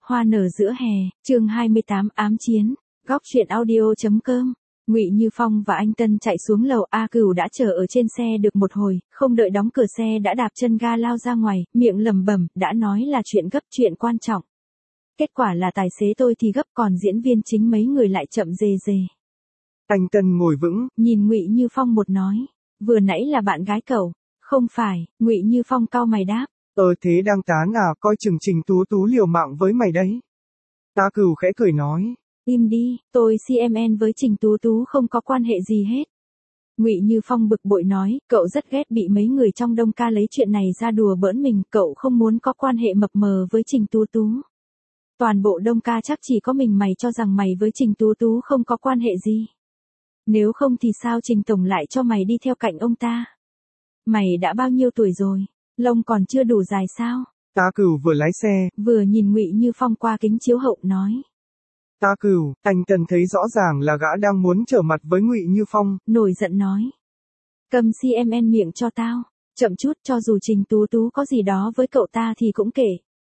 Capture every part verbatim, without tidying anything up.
Hoa nở giữa hè, chương hai mươi tám ám chiến, góc truyện audio chấm com. Ngụy Như Phong và anh Tân chạy xuống lầu, A Cửu đã chờ ở trên xe được một hồi, không đợi đóng cửa xe đã đạp chân ga lao ra ngoài, miệng lẩm bẩm, đã nói là chuyện gấp, chuyện quan trọng. Kết quả là tài xế tôi thì gấp, còn diễn viên chính mấy người lại chậm rề rề. Anh Tân ngồi vững, nhìn Ngụy Như Phong một nói, vừa nãy là bạn gái cậu? Không phải, Ngụy Như Phong cau mày đáp. Ờ thế đang tán à, coi chừng Trình Tú Tú liều mạng với mày đấy. A Cửu khẽ cười nói. Im đi, tôi xê em en với Trình Tú Tú không có quan hệ gì hết. Ngụy Như Phong bực bội nói, cậu rất ghét bị mấy người trong Đông Ca lấy chuyện này ra đùa bỡn mình, cậu không muốn có quan hệ mập mờ với Trình Tú Tú. Toàn bộ Đông Ca chắc chỉ có mình mày cho rằng mày với Trình Tú Tú không có quan hệ gì. Nếu không thì sao Trình Tổng lại cho mày đi theo cạnh ông ta? Mày đã bao nhiêu tuổi rồi? Lông còn chưa đủ dài sao? A Cửu vừa lái xe, vừa nhìn Ngụy Như Phong qua kính chiếu hậu nói. A Cửu, anh Tân thấy rõ ràng là gã đang muốn trở mặt với Ngụy Như Phong. Nổi giận nói. Cầm xê em en miệng cho tao. Chậm chút, cho dù Trình Tú Tú có gì đó với cậu ta thì cũng kể.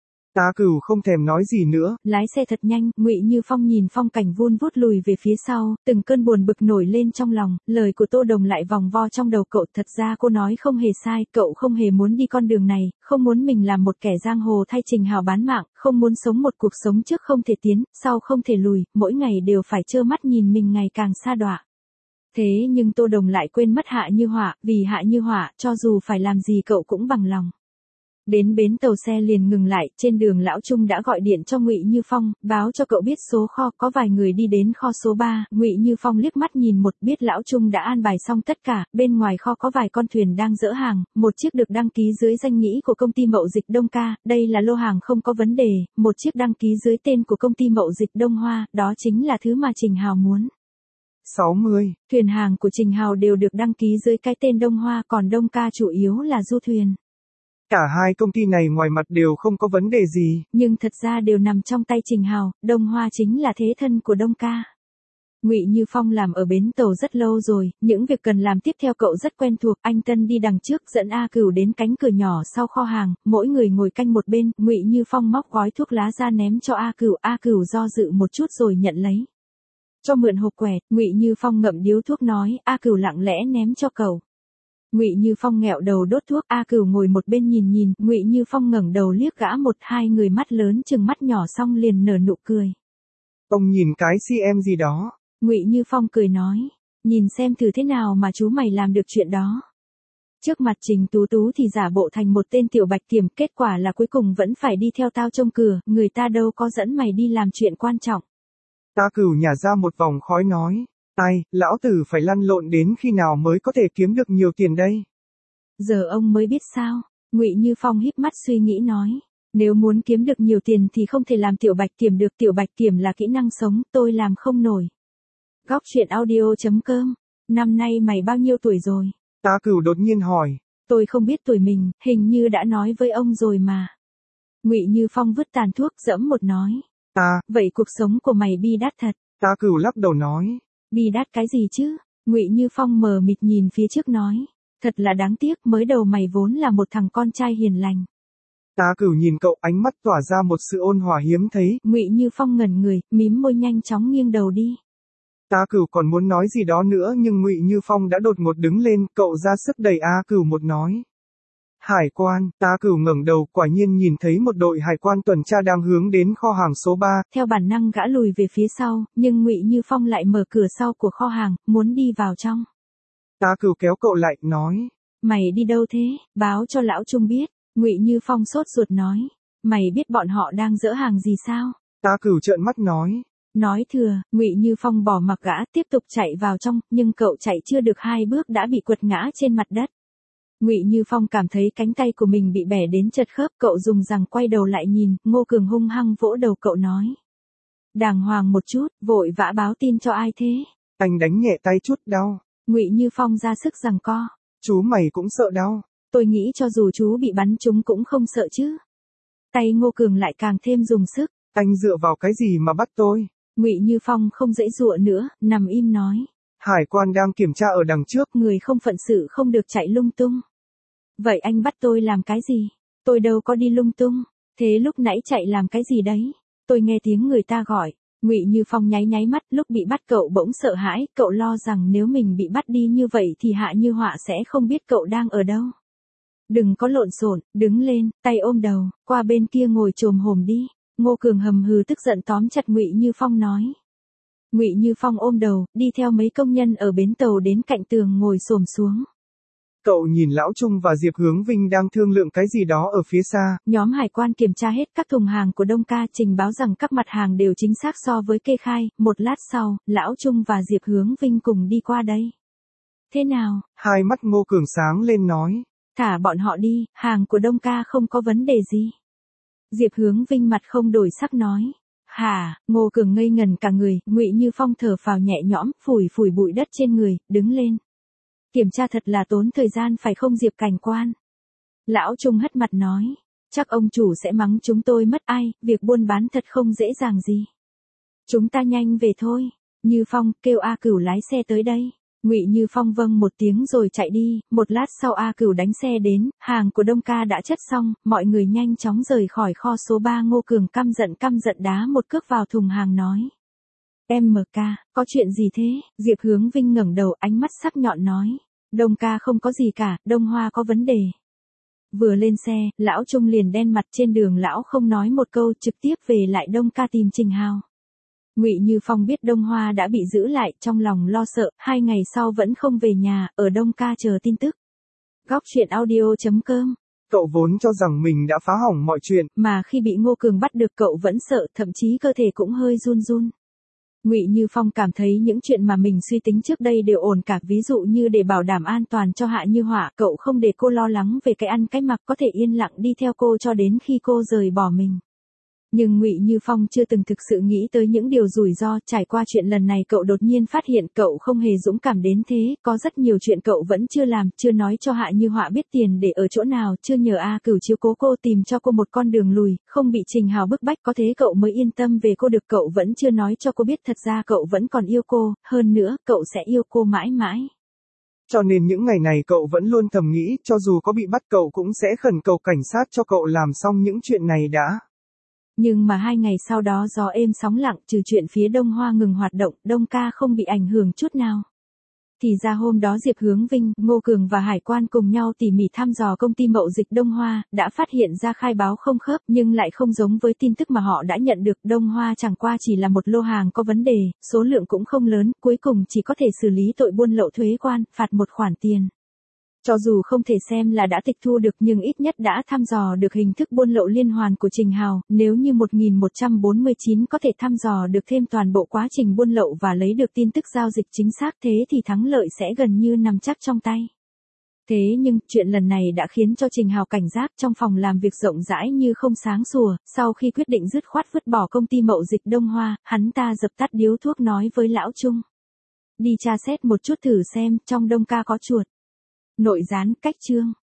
A Cửu không thèm nói gì nữa. Lái xe thật nhanh, Ngụy Như Phong nhìn phong cảnh vun vút lùi về phía sau, từng cơn buồn bực nổi lên trong lòng, lời của Tô Đồng lại vòng vo trong đầu cậu, thật ra cô nói không hề sai, cậu không hề muốn đi con đường này, không muốn mình làm một kẻ giang hồ thay Trình Hào bán mạng, không muốn sống một cuộc sống trước không thể tiến, sau không thể lùi, mỗi ngày đều phải trơ mắt nhìn mình ngày càng sa đọa. Thế nhưng Tô Đồng lại quên mất Hạ Như Họa, vì Hạ Như Họa, cho dù phải làm gì cậu cũng bằng lòng. Đến bến tàu xe liền ngừng lại, trên đường Lão Trung đã gọi điện cho Ngụy Như Phong, báo cho cậu biết số kho, có vài người đi đến kho số ba, Ngụy Như Phong liếc mắt nhìn một, biết Lão Trung đã an bài xong tất cả, bên ngoài kho có vài con thuyền đang dỡ hàng, một chiếc được đăng ký dưới danh nghĩa của công ty mậu dịch Đông Ca, đây là lô hàng không có vấn đề, một chiếc đăng ký dưới tên của công ty mậu dịch Đông Hoa, đó chính là thứ mà Trình Hào muốn. sáu mươi. Thuyền hàng của Trình Hào đều được đăng ký dưới cái tên Đông Hoa, còn Đông Ca chủ yếu là du thuyền. Cả hai công ty này ngoài mặt đều không có vấn đề gì. Nhưng thật ra đều nằm trong tay Trình Hào, Đông Hoa chính là thế thân của Đông Ca. Ngụy Như Phong làm ở bến tàu rất lâu rồi, những việc cần làm tiếp theo cậu rất quen thuộc, anh Tân đi đằng trước dẫn A Cửu đến cánh cửa nhỏ sau kho hàng, mỗi người ngồi canh một bên, Ngụy Như Phong móc gói thuốc lá ra ném cho A Cửu, A Cửu do dự một chút rồi nhận lấy. Cho mượn hộp quẹt, Ngụy Như Phong ngậm điếu thuốc nói, A Cửu lặng lẽ ném cho cậu. Ngụy Như Phong nghẹo đầu đốt thuốc, A Cửu ngồi một bên nhìn nhìn, Ngụy Như Phong ngẩng đầu liếc gã một, hai người mắt lớn chừng mắt nhỏ xong liền nở nụ cười. Ông nhìn cái xê em gì đó. Ngụy Như Phong cười nói, nhìn xem thử thế nào mà chú mày làm được chuyện đó. Trước mặt Trình Tú Tú thì giả bộ thành một tên tiểu bạch kiểm, kết quả là cuối cùng vẫn phải đi theo tao trông cửa, người ta đâu có dẫn mày đi làm chuyện quan trọng. A Cửu nhả ra một vòng khói nói. Ai, lão tử phải lăn lộn đến khi nào mới có thể kiếm được nhiều tiền đây? Giờ ông mới biết sao? Ngụy Như Phong híp mắt suy nghĩ nói. Nếu muốn kiếm được nhiều tiền thì không thể làm tiểu bạch kiểm được, tiểu bạch kiểm là kỹ năng sống, tôi làm không nổi. Góc truyện audio chấm com. Năm nay mày bao nhiêu tuổi rồi? A Cửu đột nhiên hỏi. Tôi không biết tuổi mình, hình như đã nói với ông rồi mà. Ngụy Như Phong vứt tàn thuốc dẫm một nói. À, vậy cuộc sống của mày bi đát thật. A Cửu lắc đầu nói. Bi đát cái gì chứ? Ngụy Như Phong mờ mịt nhìn phía trước nói. Thật là đáng tiếc, mới đầu mày vốn là một thằng con trai hiền lành. A Cửu nhìn cậu, ánh mắt tỏa ra một sự ôn hòa hiếm thấy. Ngụy Như Phong ngẩn người, mím môi nhanh chóng nghiêng đầu đi. A Cửu còn muốn nói gì đó nữa nhưng Ngụy Như Phong đã đột ngột đứng lên, cậu ra sức đẩy A Cửu một nói. Hải quan, A Cửu ngẩng đầu, quả nhiên nhìn thấy một đội hải quan tuần tra đang hướng đến kho hàng số ba. Theo bản năng gã lùi về phía sau, nhưng Ngụy Như Phong lại mở cửa sau của kho hàng, muốn đi vào trong. A Cửu kéo cậu lại, nói. Mày đi đâu thế? Báo cho lão Trung biết. Ngụy Như Phong sốt ruột nói. Mày biết bọn họ đang dỡ hàng gì sao? A Cửu trợn mắt nói. Nói thừa, Ngụy Như Phong bỏ mặc gã tiếp tục chạy vào trong, nhưng cậu chạy chưa được hai bước đã bị quật ngã trên mặt đất. Ngụy Như Phong cảm thấy cánh tay của mình bị bẻ đến chật khớp, cậu dùng rằng quay đầu lại nhìn, Ngô Cường hung hăng vỗ đầu cậu nói. Đàng hoàng một chút, vội vã báo tin cho ai thế? Anh đánh nhẹ tay chút, đau. Ngụy Như Phong ra sức giằng co. Chú mày cũng sợ đau. Tôi nghĩ cho dù chú bị bắn trúng cũng không sợ chứ. Tay Ngô Cường lại càng thêm dùng sức. Anh dựa vào cái gì mà bắt tôi? Ngụy Như Phong không dãy dụa nữa, nằm im nói. Hải quan đang kiểm tra ở đằng trước. Người không phận sự không được chạy lung tung. Vậy anh bắt tôi làm cái gì? Tôi đâu có đi lung tung. Thế lúc nãy chạy làm cái gì đấy? Tôi nghe tiếng người ta gọi. Ngụy Như Phong nháy nháy mắt, lúc bị bắt cậu bỗng sợ hãi, cậu lo rằng nếu mình bị bắt đi như vậy thì Hạ Như Họa sẽ không biết cậu đang ở đâu. Đừng có lộn xộn, đứng lên, tay ôm đầu, qua bên kia ngồi chồm hổm đi. Ngô Cường hầm hừ tức giận tóm chặt Ngụy Như Phong nói. Ngụy Như Phong ôm đầu, đi theo mấy công nhân ở bến tàu đến cạnh tường ngồi xổm xuống. Cậu nhìn Lão Trung và Diệp Hướng Vinh đang thương lượng cái gì đó ở phía xa. Nhóm hải quan kiểm tra hết các thùng hàng của Đông Ca, trình báo rằng các mặt hàng đều chính xác so với kê khai. Một lát sau, Lão Trung và Diệp Hướng Vinh cùng đi qua đây. Thế nào? Hai mắt Ngô Cường sáng lên nói. Thả bọn họ đi, hàng của Đông Ca không có vấn đề gì. Diệp Hướng Vinh mặt không đổi sắc nói. Hả? Ngô Cường ngây ngần cả người. Ngụy Như Phong thở phào nhẹ nhõm, phủi phủi bụi đất trên người, đứng lên. Kiểm tra thật là tốn thời gian phải không Diệp cảnh quan? Lão Trung hất mặt nói. Chắc ông chủ sẽ mắng chúng tôi mất ai, việc buôn bán thật không dễ dàng gì. Chúng ta nhanh về thôi. Như Phong, kêu A Cửu lái xe tới đây. Ngụy Như Phong vâng một tiếng rồi chạy đi. Một lát sau A Cửu đánh xe đến, hàng của Đông Ca đã chất xong, mọi người nhanh chóng rời khỏi kho số ba. Ngô Cường căm giận căm giận đá một cước vào thùng hàng nói. Em em ca, có chuyện gì thế? Diệp Hướng Vinh ngẩng đầu, ánh mắt sắc nhọn nói. Đông Ca không có gì cả, Đông Hoa có vấn đề. Vừa lên xe, Lão Trung liền đen mặt. Trên đường lão không nói một câu, trực tiếp về lại Đông Ca tìm Trình Hào. Ngụy Như Phong biết Đông Hoa đã bị giữ lại, trong lòng lo sợ, hai ngày sau vẫn không về nhà, ở Đông Ca chờ tin tức. Góc truyện audio chấm com. Cậu vốn cho rằng mình đã phá hỏng mọi chuyện, mà khi bị Ngô Cường bắt được cậu vẫn sợ, thậm chí cơ thể cũng hơi run run. Ngụy Như Phong cảm thấy những chuyện mà mình suy tính trước đây đều ổn cả, ví dụ như để bảo đảm an toàn cho Hạ Như Họa, cậu không để cô lo lắng về cái ăn cái mặc, có thể yên lặng đi theo cô cho đến khi cô rời bỏ mình. Nhưng Ngụy Như Phong chưa từng thực sự nghĩ tới những điều rủi ro. Trải qua chuyện lần này cậu đột nhiên phát hiện cậu không hề dũng cảm đến thế, có rất nhiều chuyện cậu vẫn chưa làm, chưa nói cho Hạ Như Họa biết tiền để ở chỗ nào, chưa nhờ A Cửu chiếu cố cô, tìm cho cô một con đường lùi, không bị Trình Hào bức bách, có thế cậu mới yên tâm về cô được. Cậu vẫn chưa nói cho cô biết thật ra cậu vẫn còn yêu cô, hơn nữa, cậu sẽ yêu cô mãi mãi. Cho nên những ngày này cậu vẫn luôn thầm nghĩ, cho dù có bị bắt cậu cũng sẽ khẩn cầu cảnh sát cho cậu làm xong những chuyện này đã. Nhưng mà hai ngày sau đó gió êm sóng lặng, trừ chuyện phía Đông Hoa ngừng hoạt động, Đông Ca không bị ảnh hưởng chút nào. Thì ra hôm đó Diệp Hướng Vinh, Ngô Cường và Hải quan cùng nhau tỉ mỉ thăm dò công ty mậu dịch Đông Hoa, đã phát hiện ra khai báo không khớp nhưng lại không giống với tin tức mà họ đã nhận được. Đông Hoa chẳng qua chỉ là một lô hàng có vấn đề, số lượng cũng không lớn, cuối cùng chỉ có thể xử lý tội buôn lậu thuế quan, phạt một khoản tiền. Cho dù không thể xem là đã tịch thu được nhưng ít nhất đã thăm dò được hình thức buôn lậu liên hoàn của Trình Hào, nếu như một nghìn một trăm bốn mươi chín có thể thăm dò được thêm toàn bộ quá trình buôn lậu và lấy được tin tức giao dịch chính xác, thế thì thắng lợi sẽ gần như nằm chắc trong tay. Thế nhưng, chuyện lần này đã khiến cho Trình Hào cảnh giác. Trong phòng làm việc rộng rãi như không sáng sủa, sau khi quyết định dứt khoát vứt bỏ công ty mậu dịch Đông Hoa, hắn ta dập tắt điếu thuốc nói với Lão Trung. Đi tra xét một chút thử xem, trong Đông Ca có chuột. Nội gián, cách chương.